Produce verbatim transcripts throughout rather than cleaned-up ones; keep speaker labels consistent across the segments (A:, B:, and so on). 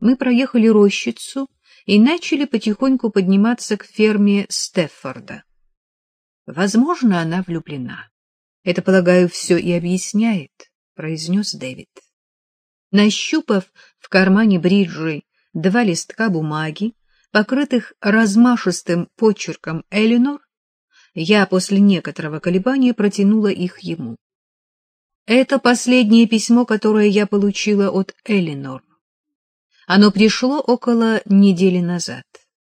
A: Мы проехали рощицу и начали потихоньку подниматься к ферме Стеффорда. Возможно, она влюблена. Это, полагаю, все и объясняет, — произнес Дэвид. Нащупав в кармане бриджи два листка бумаги, покрытых размашистым почерком Элинор, я после некоторого колебания протянула их ему. Это последнее письмо, которое я получила от Элинор. Оно пришло около недели назад.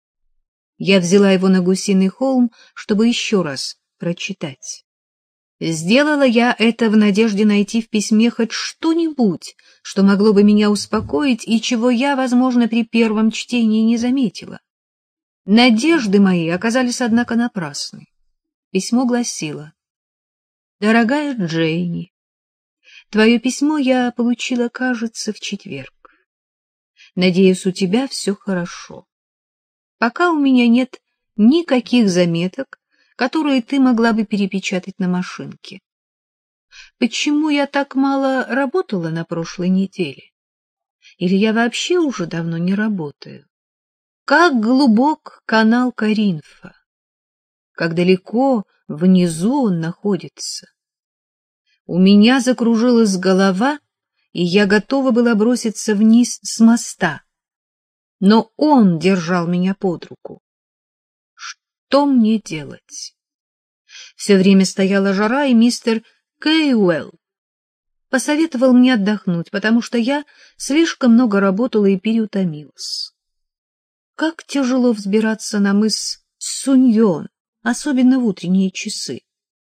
A: Я взяла его на Гусиный холм, чтобы еще раз прочитать. Сделала я это в надежде найти в письме хоть что-нибудь, что могло бы меня успокоить и чего я, возможно, при первом чтении не заметила. Надежды мои оказались, однако, напрасны. Письмо гласило: «Дорогая Джейни, твое письмо я получила, кажется, в четверг. Надеюсь, у тебя все хорошо. Пока у меня нет никаких заметок, которые ты могла бы перепечатать на машинке. Почему я так мало работала на прошлой неделе? Или я вообще уже давно не работаю? Как глубок канал Коринфа? Как далеко внизу он находится? У меня закружилась голова, и я готова была броситься вниз с моста. Но он держал меня под руку. Что мне делать? Все время стояла жара, и мистер Кейуэлл посоветовал мне отдохнуть, потому что я слишком много работала и переутомилась. Как тяжело взбираться на мыс Суньон, особенно в утренние часы.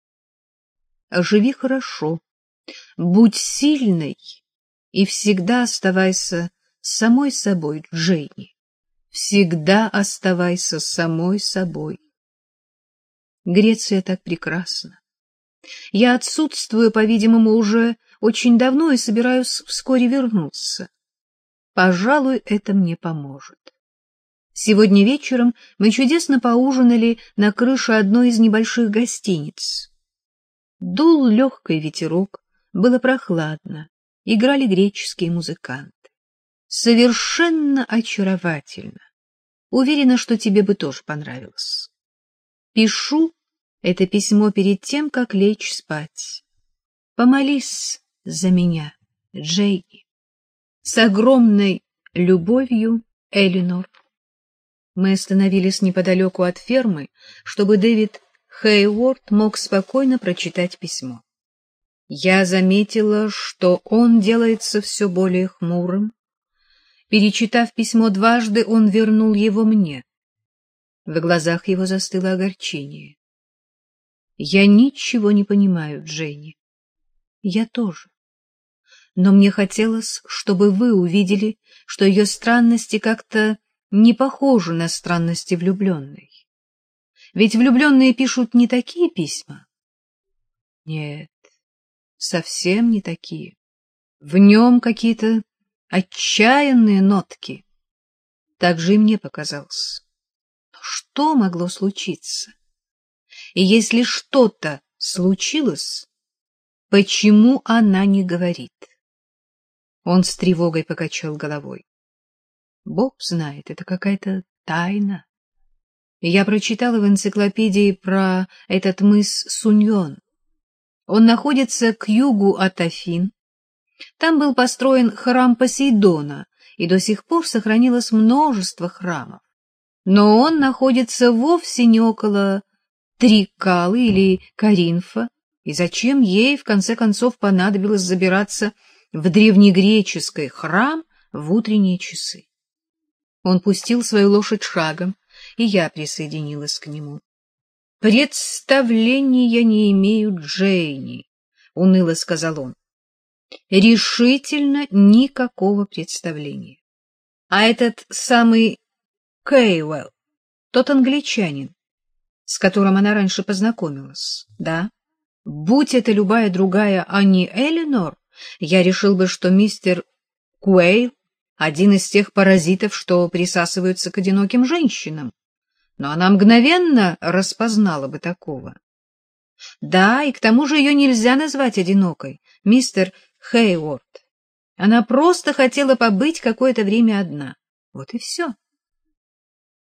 A: Живи хорошо, будь сильной и всегда оставайся самой собой, Джейни. Всегда оставайся самой собой. Греция так прекрасна. Я отсутствую, по-видимому, уже очень давно и собираюсь вскоре вернуться. Пожалуй, это мне поможет. Сегодня вечером мы чудесно поужинали на крыше одной из небольших гостиниц. Дул легкий ветерок, было прохладно, играли греческие музыканты. Совершенно очаровательно. Уверена, что тебе бы тоже понравилось. Пишу это письмо перед тем, как лечь спать. Помолись за меня, Джейни. С огромной любовью, Элинор. Мы остановились неподалеку от фермы, чтобы Дэвид Хейворд мог спокойно прочитать письмо. Я заметила, что он делается все более хмурым. Перечитав письмо дважды, он вернул его мне. В глазах его застыло огорчение. Я ничего не понимаю, Дженни. Я тоже. Но мне хотелось, чтобы вы увидели, что ее странности как-то не похожи на странности влюбленной. Ведь влюбленные пишут не такие письма. Нет, совсем не такие. В нем какие-то отчаянные нотки. Так же и мне показалось. Но что могло случиться? И если что-то случилось, почему она не говорит? Он с тревогой покачал головой. Бог знает, это какая-то тайна. Я прочитала в энциклопедии про этот мыс Суньон. Он находится к югу от Афин. Там был построен храм Посейдона, и до сих пор сохранилось множество храмов. Но он находится вовсе не около Трикалы или Коринфа, и зачем ей, в конце концов, понадобилось забираться в древнегреческий храм в утренние часы? Он пустил свою лошадь шагом, и я присоединилась к нему. — Представления не имею, Джейни, — уныло сказал он. — Решительно никакого представления. А этот самый Кейуэлл, тот англичанин, с которым она раньше познакомилась, да? Будь это любая другая, а не Элинор, я решил бы, что мистер Куэйл — один из тех паразитов, что присасываются к одиноким женщинам. Но она мгновенно распознала бы такого. Да, и к тому же ее нельзя назвать одинокой, мистер Хейворд. Она просто хотела побыть какое-то время одна. Вот и все.